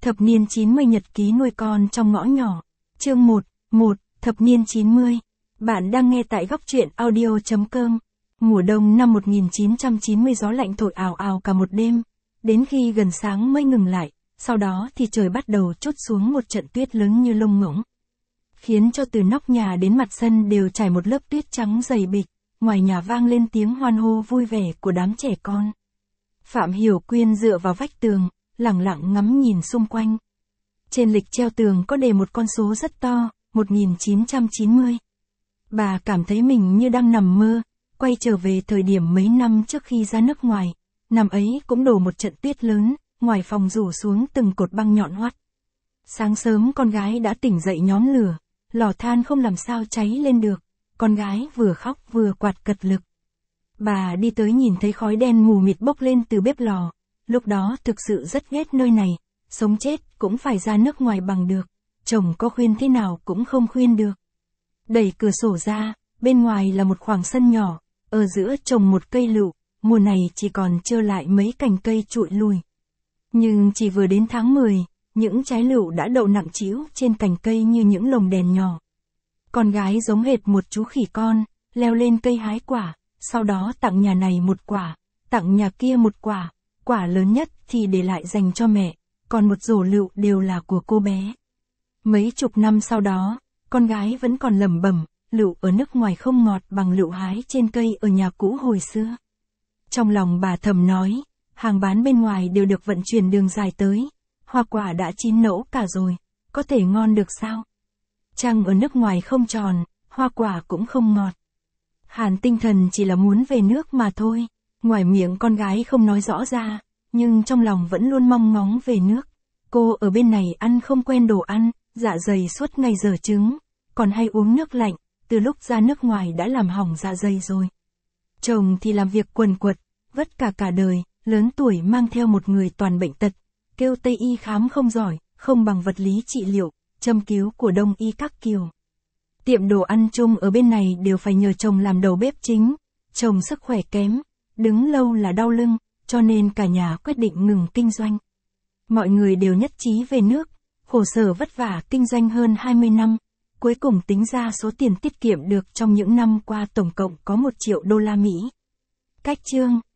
Thập niên 90 nhật ký nuôi con trong ngõ nhỏ. Chương 1, thập niên 90. Bạn đang nghe tại góc truyện audio.com. Mùa đông năm 1990 gió lạnh thổi ào ào cả một đêm, đến khi gần sáng mới ngừng lại, sau đó thì trời bắt đầu trút xuống một trận tuyết lớn như lông ngỗng, khiến cho từ nóc nhà đến mặt sân đều trải một lớp tuyết trắng dày bịch, ngoài nhà vang lên tiếng hoan hô vui vẻ của đám trẻ con. Phạm Hiểu Quyên dựa vào vách tường, lẳng lặng ngắm nhìn xung quanh. Trên lịch treo tường có đề một con số rất to, 1990. Bà cảm thấy mình như đang nằm mơ, quay trở về thời điểm mấy năm trước khi ra nước ngoài. Năm ấy cũng đổ một trận tuyết lớn, ngoài phòng rủ xuống từng cột băng nhọn hoắt. Sáng sớm con gái đã tỉnh dậy nhóm lửa, lò than không làm sao cháy lên được, con gái vừa khóc vừa quạt cật lực. Bà đi tới nhìn thấy khói đen mù mịt bốc lên từ bếp lò, lúc đó thực sự rất ghét nơi này, sống chết cũng phải ra nước ngoài bằng được, chồng có khuyên thế nào cũng không khuyên được. Đẩy cửa sổ ra, bên ngoài là một khoảng sân nhỏ, ở giữa trồng một cây lựu, mùa này chỉ còn trơ lại mấy cành cây trụi lùi. Nhưng chỉ vừa đến tháng 10, những trái lựu đã đậu nặng trĩu trên cành cây như những lồng đèn nhỏ. Con gái giống hệt một chú khỉ con, leo lên cây hái quả, sau đó tặng nhà này một quả, tặng nhà kia một quả, quả lớn nhất thì để lại dành cho mẹ, còn một rổ lựu đều là của cô bé. Mấy chục năm sau đó, con gái vẫn còn lẩm bẩm, lựu ở nước ngoài không ngọt bằng lựu hái trên cây ở nhà cũ hồi xưa. Trong lòng bà thầm nói, hàng bán bên ngoài đều được vận chuyển đường dài tới, hoa quả đã chín nẫu cả rồi, có thể ngon được sao? Trăng ở nước ngoài không tròn, hoa quả cũng không ngọt. Hàn Tinh Thần chỉ là muốn về nước mà thôi, ngoài miệng con gái không nói rõ ra, nhưng trong lòng vẫn luôn mong ngóng về nước. Cô ở bên này ăn không quen đồ ăn, dạ dày suốt ngày dở trứng, còn hay uống nước lạnh, từ lúc ra nước ngoài đã làm hỏng dạ dày rồi. Chồng thì làm việc quần quật, vất cả đời, lớn tuổi mang theo một người toàn bệnh tật, kêu Tây y khám không giỏi, không bằng vật lý trị liệu, châm cứu của Đông y các kiểu. Tiệm đồ ăn chung ở bên này đều phải nhờ chồng làm đầu bếp chính, chồng sức khỏe kém, đứng lâu là đau lưng, cho nên cả nhà quyết định ngừng kinh doanh. Mọi người đều nhất trí về nước, khổ sở vất vả kinh doanh hơn 20 năm, cuối cùng tính ra số tiền tiết kiệm được trong những năm qua tổng cộng có 1 triệu đô la Mỹ. Cách chương